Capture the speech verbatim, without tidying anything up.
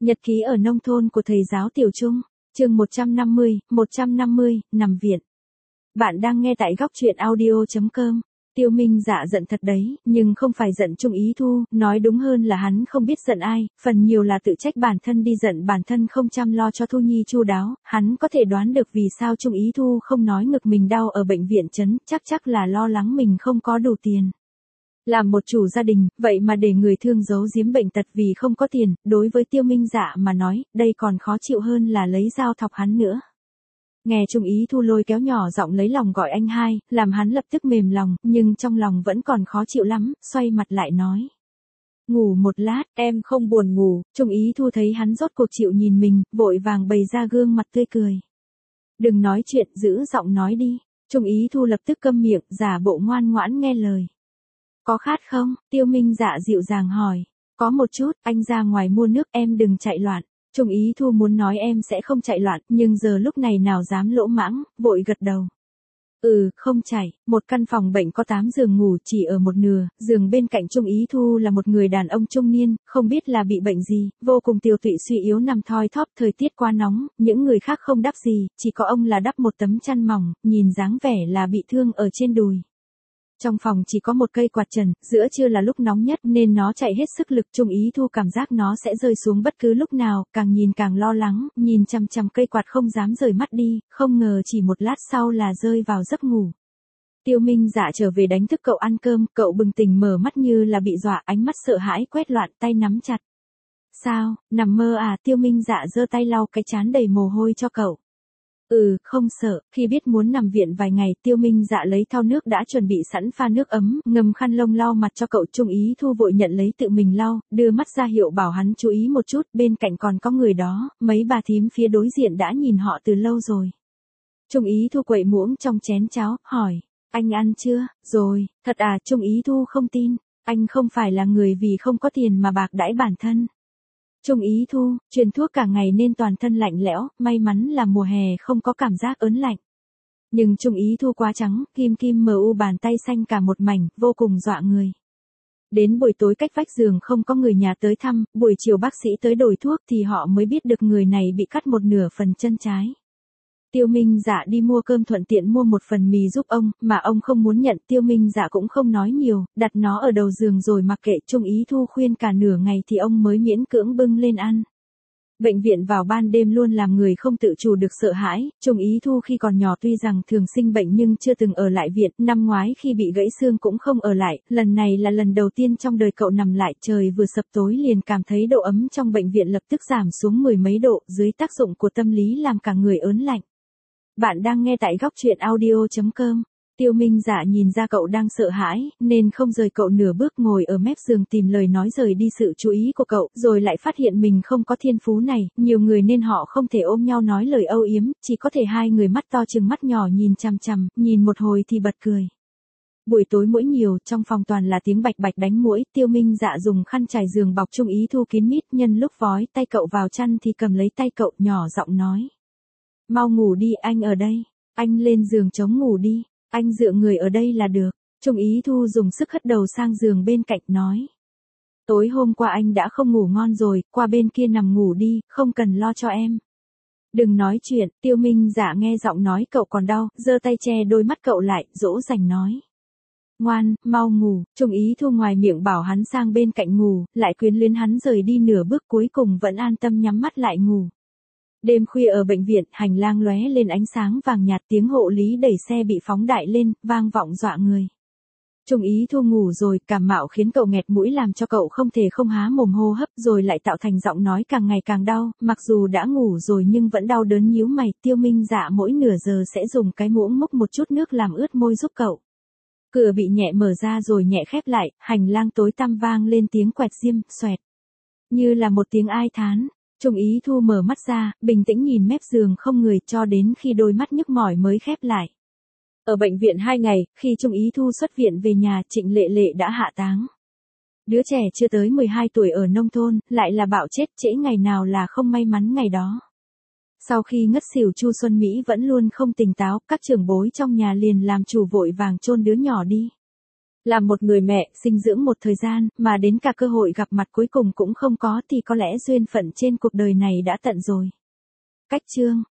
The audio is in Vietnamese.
Nhật ký ở nông thôn của thầy giáo Tiểu Trung, chương một trăm năm mươi, một trăm năm mươi, nằm viện. Bạn đang nghe tại góc truyện audio chấm com. Tiêu Minh Dạ giận thật đấy, nhưng không phải giận Trung Ý Thu, nói đúng hơn là hắn không biết giận ai, phần nhiều là tự trách bản thân đi giận bản thân không chăm lo cho Thu Nhi chu đáo, hắn có thể đoán được vì sao Trung Ý Thu không nói ngực mình đau ở bệnh viện chấn, chắc chắc là lo lắng mình không có đủ tiền. Làm một chủ gia đình, vậy mà để người thương giấu giếm bệnh tật vì không có tiền, đối với Tiêu Minh Dạ mà nói, đây còn khó chịu hơn là lấy dao thọc hắn nữa. Nghe Trung Ý Thu lôi kéo nhỏ giọng lấy lòng gọi anh hai, làm hắn lập tức mềm lòng, nhưng trong lòng vẫn còn khó chịu lắm, xoay mặt lại nói. Ngủ một lát, em không buồn ngủ. Trung Ý Thu thấy hắn rốt cuộc chịu nhìn mình, vội vàng bày ra gương mặt tươi cười. Đừng nói chuyện, giữ giọng nói đi. Trung Ý Thu lập tức câm miệng, giả bộ ngoan ngoãn nghe lời. Có khát không? Tiêu Minh Dạ dịu dàng hỏi. Có một chút, anh ra ngoài mua nước, em đừng chạy loạn. Trung Ý Thu muốn nói em sẽ không chạy loạn, nhưng giờ lúc này nào dám lỗ mãng, vội gật đầu. Ừ, không chạy. Một căn phòng bệnh có tám giường ngủ, chỉ ở một nửa, giường bên cạnh Trung Ý Thu là một người đàn ông trung niên, không biết là bị bệnh gì, vô cùng tiều tụy suy yếu nằm thoi thóp, thời tiết quá nóng, những người khác không đắp gì, chỉ có ông là đắp một tấm chăn mỏng, nhìn dáng vẻ là bị thương ở trên đùi. Trong phòng chỉ có một cây quạt trần, giữa trưa là lúc nóng nhất nên nó chạy hết sức lực. Trung Ý Thu cảm giác nó sẽ rơi xuống bất cứ lúc nào, càng nhìn càng lo lắng, nhìn chằm chằm cây quạt không dám rời mắt đi, không ngờ chỉ một lát sau là rơi vào giấc ngủ. Tiêu Minh Dạ trở về đánh thức cậu ăn cơm, cậu bừng tỉnh mở mắt như là bị dọa, ánh mắt sợ hãi quét loạn, tay nắm chặt. Sao, nằm mơ à? Tiêu Minh Dạ giơ tay lau cái trán đầy mồ hôi cho cậu. Ừ, không sợ. Khi biết muốn nằm viện vài ngày, Tiêu Minh Dạ lấy thau nước đã chuẩn bị sẵn pha nước ấm, ngâm khăn lông lau mặt cho cậu. Trung Ý Thu vội nhận lấy tự mình lau, đưa mắt ra hiệu bảo hắn chú ý một chút, bên cạnh còn có người đó, mấy bà thím phía đối diện đã nhìn họ từ lâu rồi. Trung Ý Thu quậy muỗng trong chén cháo, hỏi, anh ăn chưa? Rồi, thật à? Trung Ý Thu không tin, anh không phải là người vì không có tiền mà bạc đãi bản thân. Trung Ý Thu, truyền thuốc cả ngày nên toàn thân lạnh lẽo, may mắn là mùa hè không có cảm giác ớn lạnh. Nhưng Trung Ý Thu quá trắng, kim kim mờ u bàn tay xanh cả một mảnh, vô cùng dọa người. Đến buổi tối cách vách giường không có người nhà tới thăm, buổi chiều bác sĩ tới đổi thuốc thì họ mới biết được người này bị cắt một nửa phần chân trái. Tiêu Minh Dạ đi mua cơm thuận tiện mua một phần mì giúp ông, mà ông không muốn nhận. Tiêu Minh Dạ cũng không nói nhiều, đặt nó ở đầu giường rồi mặc kệ. Trung Ý Thu khuyên cả nửa ngày thì ông mới miễn cưỡng bưng lên ăn. Bệnh viện vào ban đêm luôn làm người không tự chủ được sợ hãi. Trung Ý Thu khi còn nhỏ tuy rằng thường sinh bệnh nhưng chưa từng ở lại viện, năm ngoái khi bị gãy xương cũng không ở lại, lần này là lần đầu tiên trong đời cậu nằm lại. Trời vừa sập tối liền cảm thấy độ ấm trong bệnh viện lập tức giảm xuống mười mấy độ, dưới tác dụng của tâm lý làm cả người ớn lạnh. Bạn đang nghe tại góc truyện audio chấm com. Tiêu Minh Dạ nhìn ra cậu đang sợ hãi, nên không rời cậu nửa bước, ngồi ở mép giường tìm lời nói rời đi sự chú ý của cậu, rồi lại phát hiện mình không có thiên phú này, nhiều người nên họ không thể ôm nhau nói lời âu yếm, chỉ có thể hai người mắt to chừng mắt nhỏ nhìn chằm chằm, nhìn một hồi thì bật cười. Buổi tối muỗi nhiều, trong phòng toàn là tiếng bạch bạch đánh muỗi. Tiêu Minh Dạ dùng khăn trải giường bọc Trung Ý Thu kín mít, nhân lúc vói tay cậu vào chăn thì cầm lấy tay cậu, nhỏ giọng nói. Mau ngủ đi, anh ở đây. Anh lên giường chống ngủ đi. Anh dựa người ở đây là được. Trung Ý Thu dùng sức hất đầu sang giường bên cạnh nói. Tối hôm qua anh đã không ngủ ngon rồi, qua bên kia nằm ngủ đi, không cần lo cho em. Đừng nói chuyện. Tiêu Minh Dạ nghe giọng nói cậu còn đau, giơ tay che đôi mắt cậu lại, dỗ dành nói. Ngoan, mau ngủ. Trung Ý Thu ngoài miệng bảo hắn sang bên cạnh ngủ, lại quyến luyến hắn rời đi nửa bước, cuối cùng vẫn an tâm nhắm mắt lại ngủ. Đêm khuya ở bệnh viện, hành lang lóe lên ánh sáng vàng nhạt, tiếng hộ lý đẩy xe bị phóng đại lên, vang vọng dọa người. Trung Ý Thu ngủ rồi, cảm mạo khiến cậu nghẹt mũi làm cho cậu không thể không há mồm hô hấp, rồi lại tạo thành giọng nói càng ngày càng đau, mặc dù đã ngủ rồi nhưng vẫn đau đớn nhíu mày. Tiêu Minh Dạ mỗi nửa giờ sẽ dùng cái muỗng múc một chút nước làm ướt môi giúp cậu. Cửa bị nhẹ mở ra rồi nhẹ khép lại, hành lang tối tăm vang lên tiếng quẹt diêm, xoẹt. Như là một tiếng ai thán. Trung Ý Thu mở mắt ra, bình tĩnh nhìn mép giường không người cho đến khi đôi mắt nhức mỏi mới khép lại. Ở bệnh viện hai ngày, khi Trung Ý Thu xuất viện về nhà, Trịnh Lệ Lệ đã hạ táng. Đứa trẻ chưa tới mười hai tuổi ở nông thôn, lại là bạo chết, trễ ngày nào là không may mắn ngày đó. Sau khi ngất xỉu, Chu Xuân Mỹ vẫn luôn không tỉnh táo, các trưởng bối trong nhà liền làm chủ vội vàng chôn đứa nhỏ đi. Làm một người mẹ, sinh dưỡng một thời gian, mà đến cả cơ hội gặp mặt cuối cùng cũng không có thì có lẽ duyên phận trên cuộc đời này đã tận rồi. Cách chương